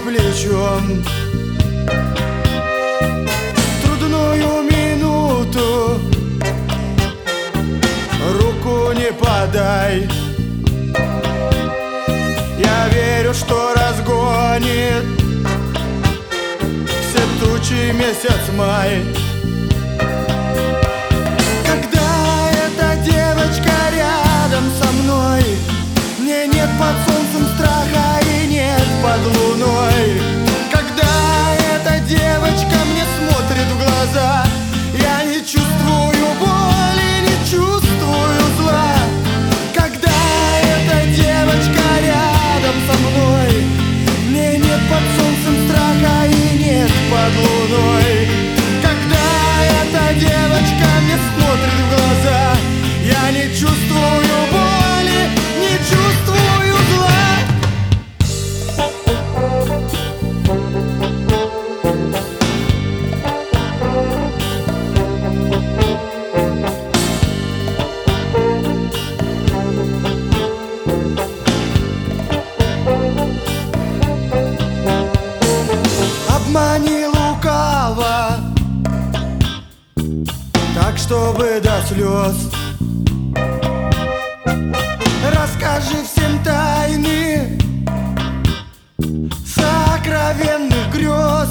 плечом. Трудную минуту руку не подай. Я верю, что разгонит все тучи месяц май. Когда эта девочка рядом со мной, мне нет под солнцем страха и нет под луной. Когда эта девочка мне смотрит в глаза, я не чувствую боли, не чувствую зла. Когда эта девочка рядом со мной, мне нет под солнцем страха и нет под луной. Когда эта девочка мне смотрит в глаза, я не чувствую боли, не чувствую зла. Обмани лукаво, так чтобы до слез. Расскажи всем тайны сокровенных грез.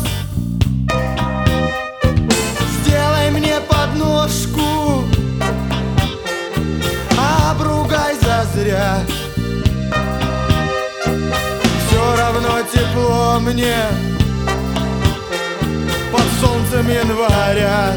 Сделай мне подножку, обругай зазря. Все равно тепло мне под солнцем января.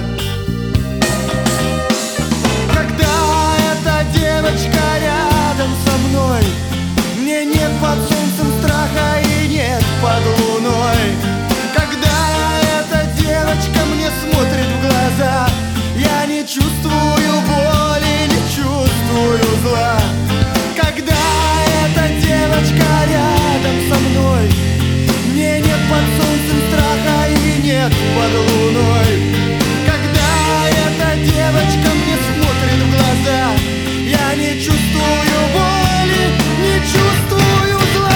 Когда эта девочка рядом со мной, мне нет под солнцем страха и нет под луной. Когда эта девочка мне смотрит в глаза, я не чувствую боли, не чувствую зла. Когда эта девочка рядом со мной, мне нет под солнцем страха и нет под луной. Когда эта девочка мне смотрит в глаза, я не чувствую боли, не чувствую зла.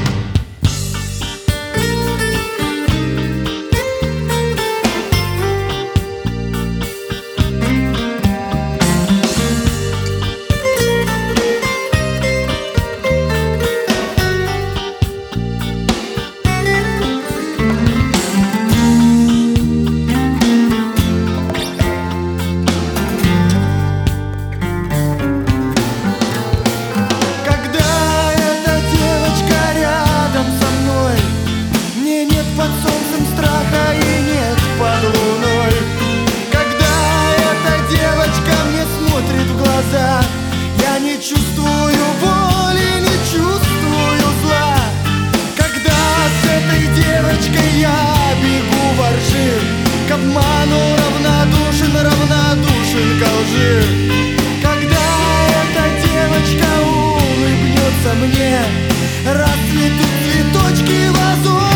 Я не чувствую боли, не чувствую зла. Когда с этой девочкой я бегу во ржи, к обману равнодушен, равнодушен ко лжи. Когда эта девочка улыбнется мне, расцветут цветочки вазон.